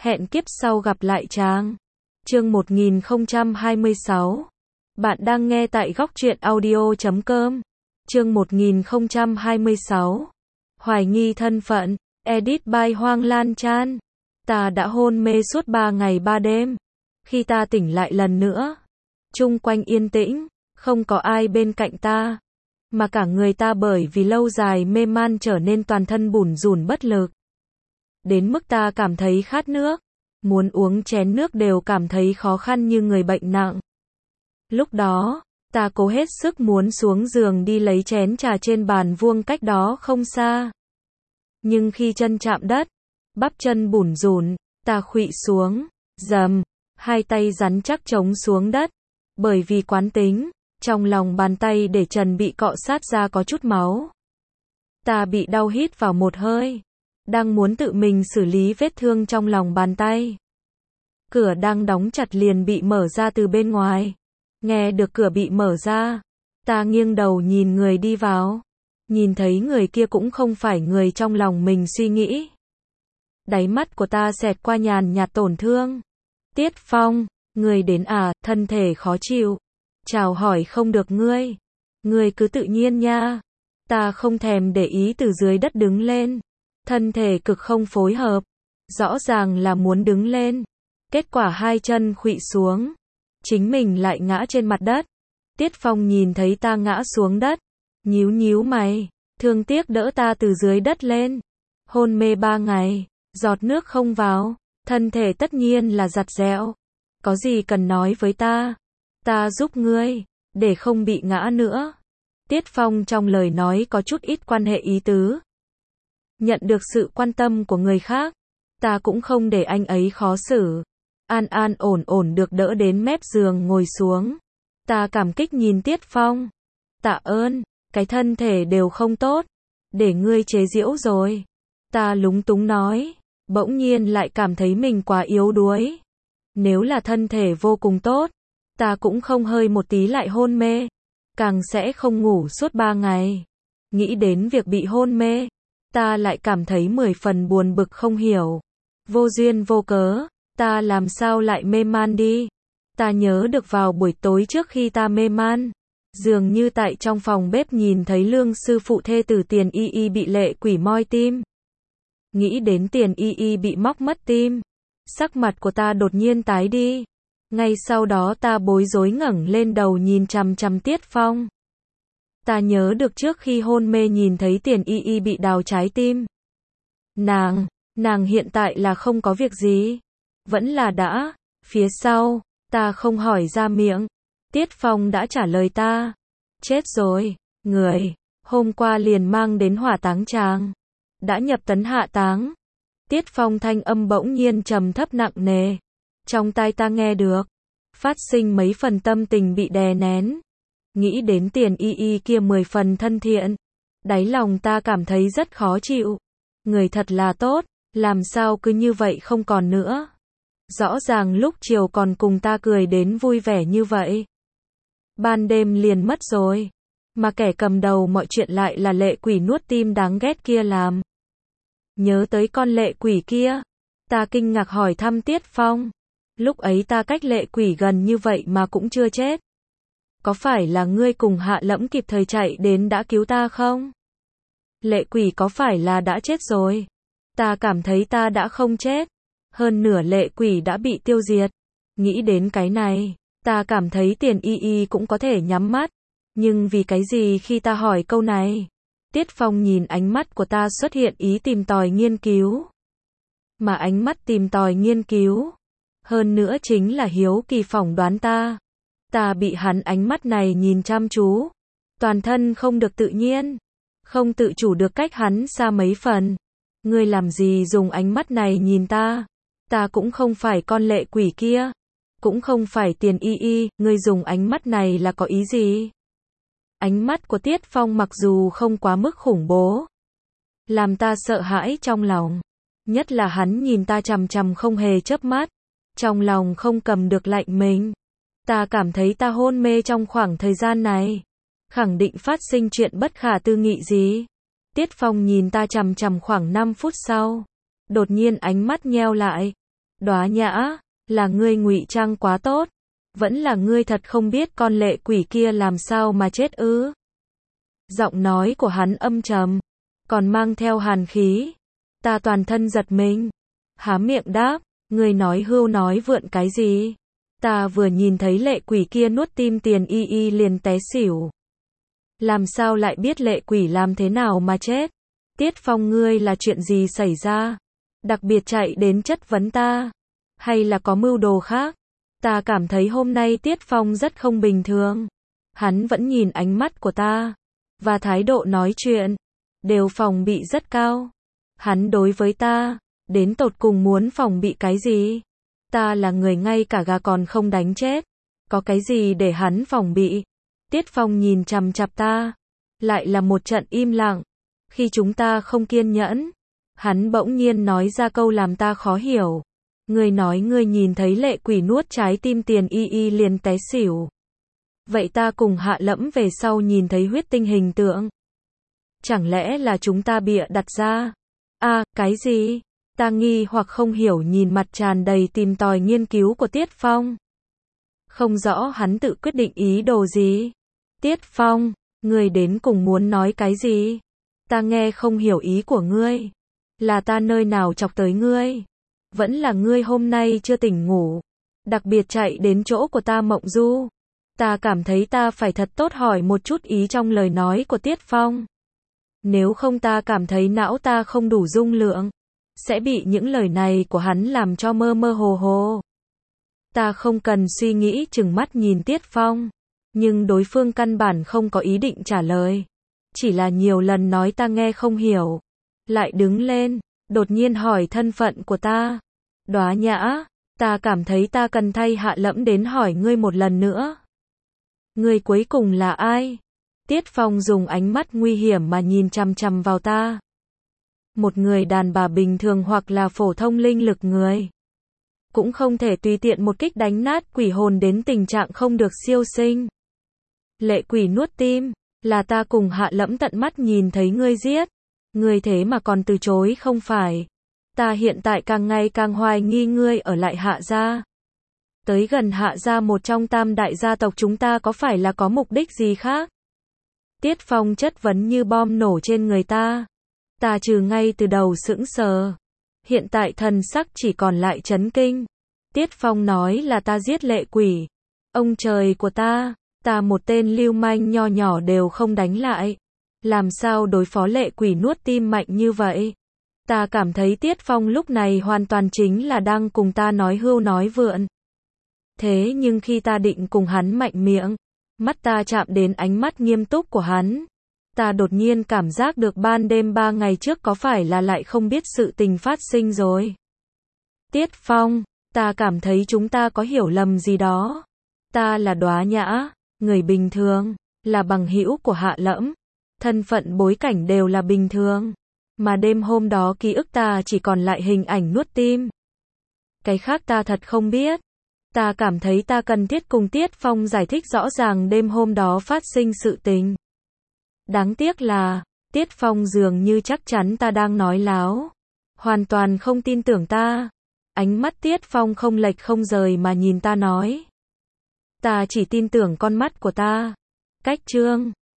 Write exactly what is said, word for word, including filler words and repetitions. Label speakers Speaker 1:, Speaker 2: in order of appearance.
Speaker 1: Hẹn kiếp sau gặp lại chàng. Chương một nghìn không trăm hai mươi sáu. Bạn đang nghe tại góc truyện audio chấm com. Chương một nghìn không trăm hai mươi sáu. Hoài nghi thân phận. Edit by Hoang Lan Chan. Ta đã hôn mê suốt ba ngày ba đêm. Khi ta tỉnh lại lần nữa, chung quanh yên tĩnh, không có ai bên cạnh ta, mà cả người ta bởi vì lâu dài mê man trở nên toàn thân bủn rủn bất lực. Đến mức ta cảm thấy khát nước, muốn uống chén nước đều cảm thấy khó khăn như người bệnh nặng. Lúc đó, ta cố hết sức muốn xuống giường đi lấy chén trà trên bàn vuông cách đó không xa. Nhưng khi chân chạm đất, bắp chân bủn rủn, ta khuỵu xuống, dầm, hai tay rắn chắc chống xuống đất. Bởi vì quán tính, trong lòng bàn tay để trần bị cọ sát ra có chút máu. Ta bị đau hít vào một hơi, đang muốn tự mình xử lý vết thương trong lòng bàn tay. Cửa đang đóng chặt liền bị mở ra từ bên ngoài. Nghe được cửa bị mở ra, ta nghiêng đầu nhìn người đi vào. Nhìn thấy người kia cũng không phải người trong lòng mình suy nghĩ. Đáy mắt của ta xẹt qua nhàn nhạt tổn thương. Tiết Phong, người đến à, thân thể khó chịu. Chào hỏi không được ngươi. Ngươi cứ tự nhiên nha. Ta không thèm để ý từ dưới đất đứng lên. Thân thể cực không phối hợp. Rõ ràng là muốn đứng lên. Kết quả hai chân khuỵu xuống. Chính mình lại ngã trên mặt đất. Tiết Phong nhìn thấy ta ngã xuống đất. Nhíu nhíu mày. Thương tiếc đỡ ta từ dưới đất lên. Hôn mê ba ngày. Giọt nước không vào. Thân thể tất nhiên là giặt dẹo. Có gì cần nói với ta. Ta giúp ngươi. Để không bị ngã nữa. Tiết Phong trong lời nói có chút ít quan hệ ý tứ. Nhận được sự quan tâm của người khác. Ta cũng không để anh ấy khó xử. An an ổn ổn được đỡ đến mép giường ngồi xuống. Ta cảm kích nhìn Tiết Phong. Tạ ơn, cái thân thể đều không tốt. Để ngươi chế giễu rồi. Ta lúng túng nói. Bỗng nhiên lại cảm thấy mình quá yếu đuối. Nếu là thân thể vô cùng tốt, ta cũng không hơi một tí lại hôn mê. Càng sẽ không ngủ suốt ba ngày. Nghĩ đến việc bị hôn mê, ta lại cảm thấy mười phần buồn bực không hiểu. Vô duyên vô cớ, ta làm sao lại mê man đi. Ta nhớ được vào buổi tối trước khi ta mê man, dường như tại trong phòng bếp nhìn thấy Lương sư phụ thê tử Tiền Y Y bị lệ quỷ moi tim. Nghĩ đến Tiền Y Y bị móc mất tim, sắc mặt của ta đột nhiên tái đi. Ngay sau đó ta bối rối ngẩng lên đầu nhìn chằm chằm Tiết Phong. Ta nhớ được trước khi hôn mê nhìn thấy Tiền Y Y bị đào trái tim. Nàng, nàng hiện tại là không có việc gì. Vẫn là đã. Phía sau, ta không hỏi ra miệng. Tiết Phong đã trả lời ta. Chết rồi, người, hôm qua liền mang đến hỏa táng chàng. Đã nhập tấn hạ táng. Tiết Phong thanh âm bỗng nhiên trầm thấp nặng nề. Trong tai ta nghe được. Phát sinh mấy phần tâm tình bị đè nén. Nghĩ đến Tiền Y Y kia mười phần thân thiện. Đáy lòng ta cảm thấy rất khó chịu. Người thật là tốt, làm sao cứ như vậy không còn nữa. Rõ ràng lúc chiều còn cùng ta cười đến vui vẻ như vậy. Ban đêm liền mất rồi. Mà kẻ cầm đầu mọi chuyện lại là lệ quỷ nuốt tim đáng ghét kia làm. Nhớ tới con lệ quỷ kia. Ta kinh ngạc hỏi thăm Tiết Phong. Lúc ấy ta cách lệ quỷ gần như vậy mà cũng chưa chết. Có phải là ngươi cùng Hạ Lẫm kịp thời chạy đến đã cứu ta không? Lệ quỷ có phải là đã chết rồi? Ta cảm thấy ta đã không chết. Hơn nửa lệ quỷ đã bị tiêu diệt. Nghĩ đến cái này, ta cảm thấy Tiền Y Y cũng có thể nhắm mắt. Nhưng vì cái gì khi ta hỏi câu này? Tiết Phong nhìn ánh mắt của ta xuất hiện ý tìm tòi nghiên cứu. Mà ánh mắt tìm tòi nghiên cứu. Hơn nữa chính là hiếu kỳ phỏng đoán ta. Ta bị hắn ánh mắt này nhìn chăm chú. Toàn thân không được tự nhiên. Không tự chủ được cách hắn xa mấy phần. Ngươi làm gì dùng ánh mắt này nhìn ta? Ta cũng không phải con lệ quỷ kia. Cũng không phải Tiền Y Y. Ngươi dùng ánh mắt này là có ý gì? Ánh mắt của Tiết Phong mặc dù không quá mức khủng bố. Làm ta sợ hãi trong lòng. Nhất là hắn nhìn ta chằm chằm không hề chớp mắt. Trong lòng không cầm được lạnh mình. Ta cảm thấy ta hôn mê trong khoảng thời gian này. Khẳng định phát sinh chuyện bất khả tư nghị gì. Tiết Phong nhìn ta chằm chằm khoảng năm phút sau. Đột nhiên ánh mắt nheo lại. Đóa Nhã, là ngươi ngụy trang quá tốt, vẫn là ngươi thật không biết con lệ quỷ kia làm sao mà chết ư? Giọng nói của hắn âm trầm, còn mang theo hàn khí. Ta toàn thân giật mình, há miệng đáp, ngươi nói hưu nói vượn cái gì? Ta vừa nhìn thấy lệ quỷ kia nuốt tim Tiền Y Y liền té xỉu. Làm sao lại biết lệ quỷ làm thế nào mà chết? Tiết Phong, ngươi là chuyện gì xảy ra? Đặc biệt chạy đến chất vấn ta, hay là có mưu đồ khác? Ta cảm thấy hôm nay Tiết Phong rất không bình thường. Hắn vẫn nhìn ánh mắt của ta, và thái độ nói chuyện, đều phòng bị rất cao. Hắn đối với ta, đến tột cùng muốn phòng bị cái gì? Ta là người ngay cả gà còn không đánh chết, có cái gì để hắn phòng bị? Tiết Phong nhìn chằm chằm ta, lại là một trận im lặng. Khi chúng ta không kiên nhẫn, hắn bỗng nhiên nói ra câu làm ta khó hiểu. Ngươi nói ngươi nhìn thấy lệ quỷ nuốt trái tim Tiền Y Y liền té xỉu. Vậy ta cùng Hạ Lẫm về sau nhìn thấy huyết tinh hình tượng. Chẳng lẽ là chúng ta bịa đặt ra? À, cái gì? Ta nghi hoặc không hiểu nhìn mặt tràn đầy tìm tòi nghiên cứu của Tiết Phong. Không rõ hắn tự quyết định ý đồ gì. Tiết Phong, ngươi đến cùng muốn nói cái gì? Ta nghe không hiểu ý của ngươi. Là ta nơi nào chọc tới ngươi? Vẫn là ngươi hôm nay chưa tỉnh ngủ, đặc biệt chạy đến chỗ của ta mộng du. Ta cảm thấy ta phải thật tốt hỏi một chút ý trong lời nói của Tiết Phong. Nếu không ta cảm thấy não ta không đủ dung lượng, sẽ bị những lời này của hắn làm cho mơ mơ hồ hồ. Ta không cần suy nghĩ chừng mắt nhìn Tiết Phong, nhưng đối phương căn bản không có ý định trả lời. Chỉ là nhiều lần nói ta nghe không hiểu. Lại đứng lên, đột nhiên hỏi thân phận của ta. Đóa Nhã, ta cảm thấy ta cần thay Hạ Lẫm đến hỏi ngươi một lần nữa. Ngươi cuối cùng là ai? Tiết Phong dùng ánh mắt nguy hiểm mà nhìn chằm chằm vào ta. Một người đàn bà bình thường hoặc là phổ thông linh lực người, cũng không thể tùy tiện một kích đánh nát quỷ hồn đến tình trạng không được siêu sinh. Lệ quỷ nuốt tim, là ta cùng Hạ Lẫm tận mắt nhìn thấy ngươi giết. Ngươi thế mà còn từ chối không phải? Ta hiện tại càng ngày càng hoài nghi ngươi ở lại Hạ gia. Tới gần Hạ gia, một trong tam đại gia tộc chúng ta, có phải là có mục đích gì khác? Tiết Phong chất vấn như bom nổ trên người ta. Ta trừ ngay từ đầu sững sờ, hiện tại thần sắc chỉ còn lại chấn kinh. Tiết Phong nói là ta giết lệ quỷ. Ông trời của ta, ta một tên lưu manh nho nhỏ đều không đánh lại. Làm sao đối phó lệ quỷ nuốt tim mạnh như vậy? Ta cảm thấy Tiết Phong lúc này hoàn toàn chính là đang cùng ta nói hưu nói vượn. Thế nhưng khi ta định cùng hắn mạnh miệng, mắt ta chạm đến ánh mắt nghiêm túc của hắn. Ta đột nhiên cảm giác được ban đêm ba ngày trước có phải là lại không biết sự tình phát sinh rồi. Tiết Phong, ta cảm thấy chúng ta có hiểu lầm gì đó. Ta là Đóa Nhã, người bình thường, là bằng hữu của Hạ Lẫm. Thân phận bối cảnh đều là bình thường. Mà đêm hôm đó ký ức ta chỉ còn lại hình ảnh nuốt tim. Cái khác ta thật không biết. Ta cảm thấy ta cần thiết cùng Tiết Phong giải thích rõ ràng đêm hôm đó phát sinh sự tình. Đáng tiếc là, Tiết Phong dường như chắc chắn ta đang nói láo. Hoàn toàn không tin tưởng ta. Ánh mắt Tiết Phong không lệch không rời mà nhìn ta nói. Ta chỉ tin tưởng con mắt của ta. Cách chương